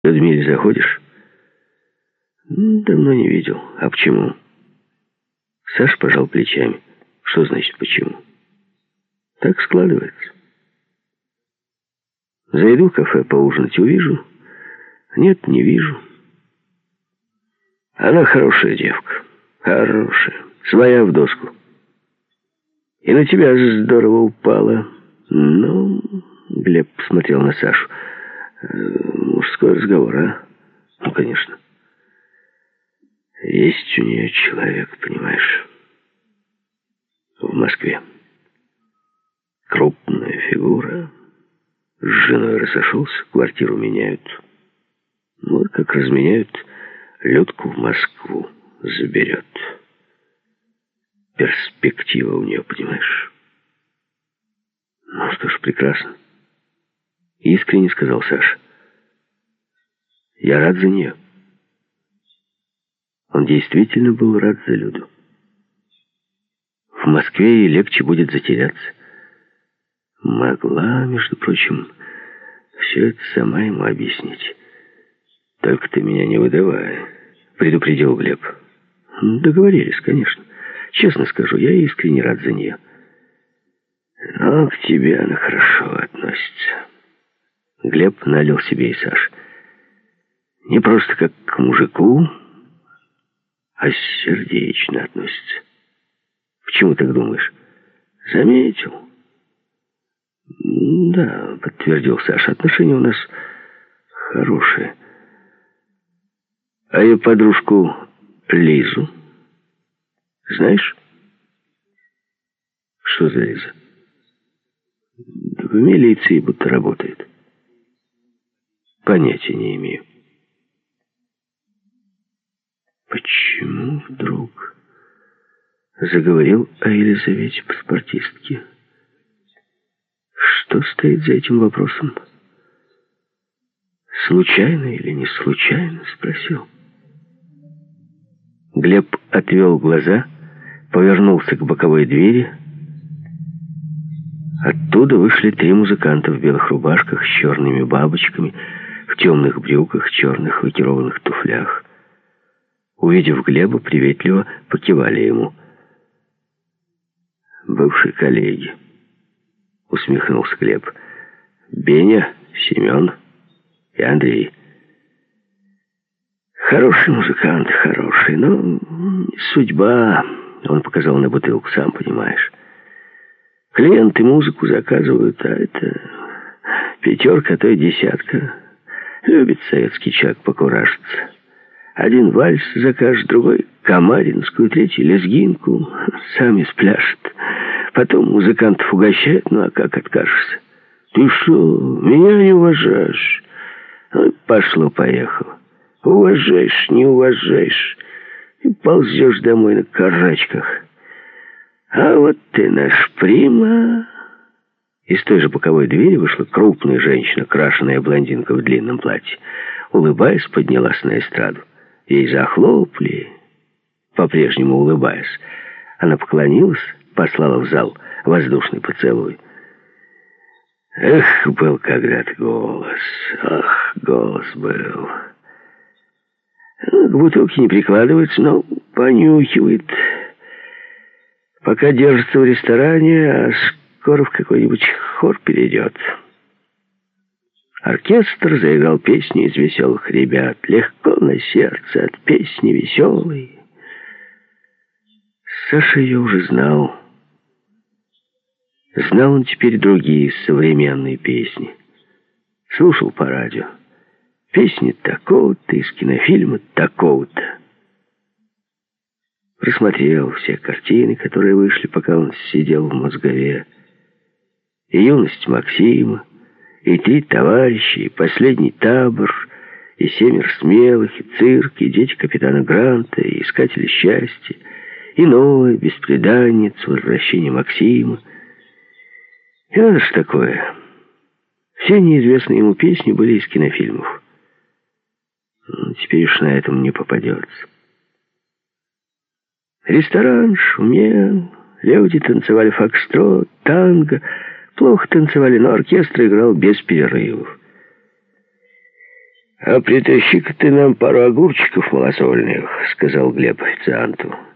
К Людмиле заходишь? Давно не видел. А почему? Саша пожал плечами. Что значит почему? Так складывается. Зайду в кафе поужинать, увижу. Нет, не вижу. Она хорошая девка. Хорошая. Своя в доску. И на тебя здорово упала. Ну, Глеб посмотрел на Сашу. Мужской разговор, а? Ну, конечно. Есть у нее человек, понимаешь, в Москве. Крупная фигура. С женой рассошелся, квартиру меняют. Вот как разменяют, Людку в Москву заберет. Перспектива у нее, понимаешь? Ну что ж, прекрасно. Искренне сказал Саша. Я рад за нее. Он действительно был рад за Люду. В Москве ей легче будет затеряться. Могла, между прочим, все это сама ему объяснить. «Только ты меня не выдавай», — предупредил Глеб. «Договорились, конечно. Честно скажу, я искренне рад за нее. Но к тебе она хорошо относится». Глеб налил себе и Саше. Не просто как к мужику, а сердечно относится. Почему так думаешь? Заметил? Да, подтвердил Саша, отношения у нас хорошие. А ее подружку Лизу знаешь? Что за Лиза? В милиции будто работает. Понятия не имею. Почему вдруг заговорил о Елизавете паспортистке? Что стоит за этим вопросом? Случайно или не случайно? Спросил. Глеб отвел глаза, повернулся к боковой двери. Оттуда вышли 3 музыканта в белых рубашках с черными бабочками, в темных брюках, черных лакированных туфлях. Увидев Глеба, приветливо покивали ему. «Бывшие коллеги», — усмехнулся Глеб. «Беня, Семен и Андрей. Хороший музыкант, хороший, но судьба», — он показал на бутылку, сам понимаешь. «Клиенты музыку заказывают, а это 5, а то и 10. Любит советский человек покуражиться. Один вальс закажет, другой камаринскую, третий лезгинку. Сами спляшет. Потом музыкантов угощают, ну а как откажешься? Ты что, меня не уважаешь? Ну, пошло-поехало. Уважаешь, не уважаешь. И ползешь домой на карачках. А вот ты наш прима. Из той же боковой двери вышла крупная женщина, крашеная блондинка в длинном платье. Улыбаясь, поднялась на эстраду. Ей захлопали, по-прежнему улыбаясь. Она поклонилась, послала в зал воздушный поцелуй. Эх, был когда-то голос. Ах, голос был. К бутылке не прикладывается, но понюхивает. Пока держится в ресторане, а скоро в какой-нибудь хор перейдет. Оркестр заиграл песни из веселых ребят. Легко на сердце от песни веселой. Саша ее уже знал. Знал он теперь другие современные песни. Слушал по радио. Песни такого-то, из кинофильма такого-то. Просмотрел все картины, которые вышли, пока он сидел в Мозгове. И юность Максима, и 3 товарища, и последний табор, и 7 смелых, и цирк, и дети капитана Гранта, и искатели счастья, и новая бесприданница, возвращение Максима. И надо ж такое. Все неизвестные ему песни были из кинофильмов. Теперь уж на этом не попадется. Ресторан шумел, люди танцевали фокстрот, танго. Плохо танцевали, но оркестр играл без перерывов. «А притащи-ка ты нам пару огурчиков малосольных», — сказал Глеб официанту.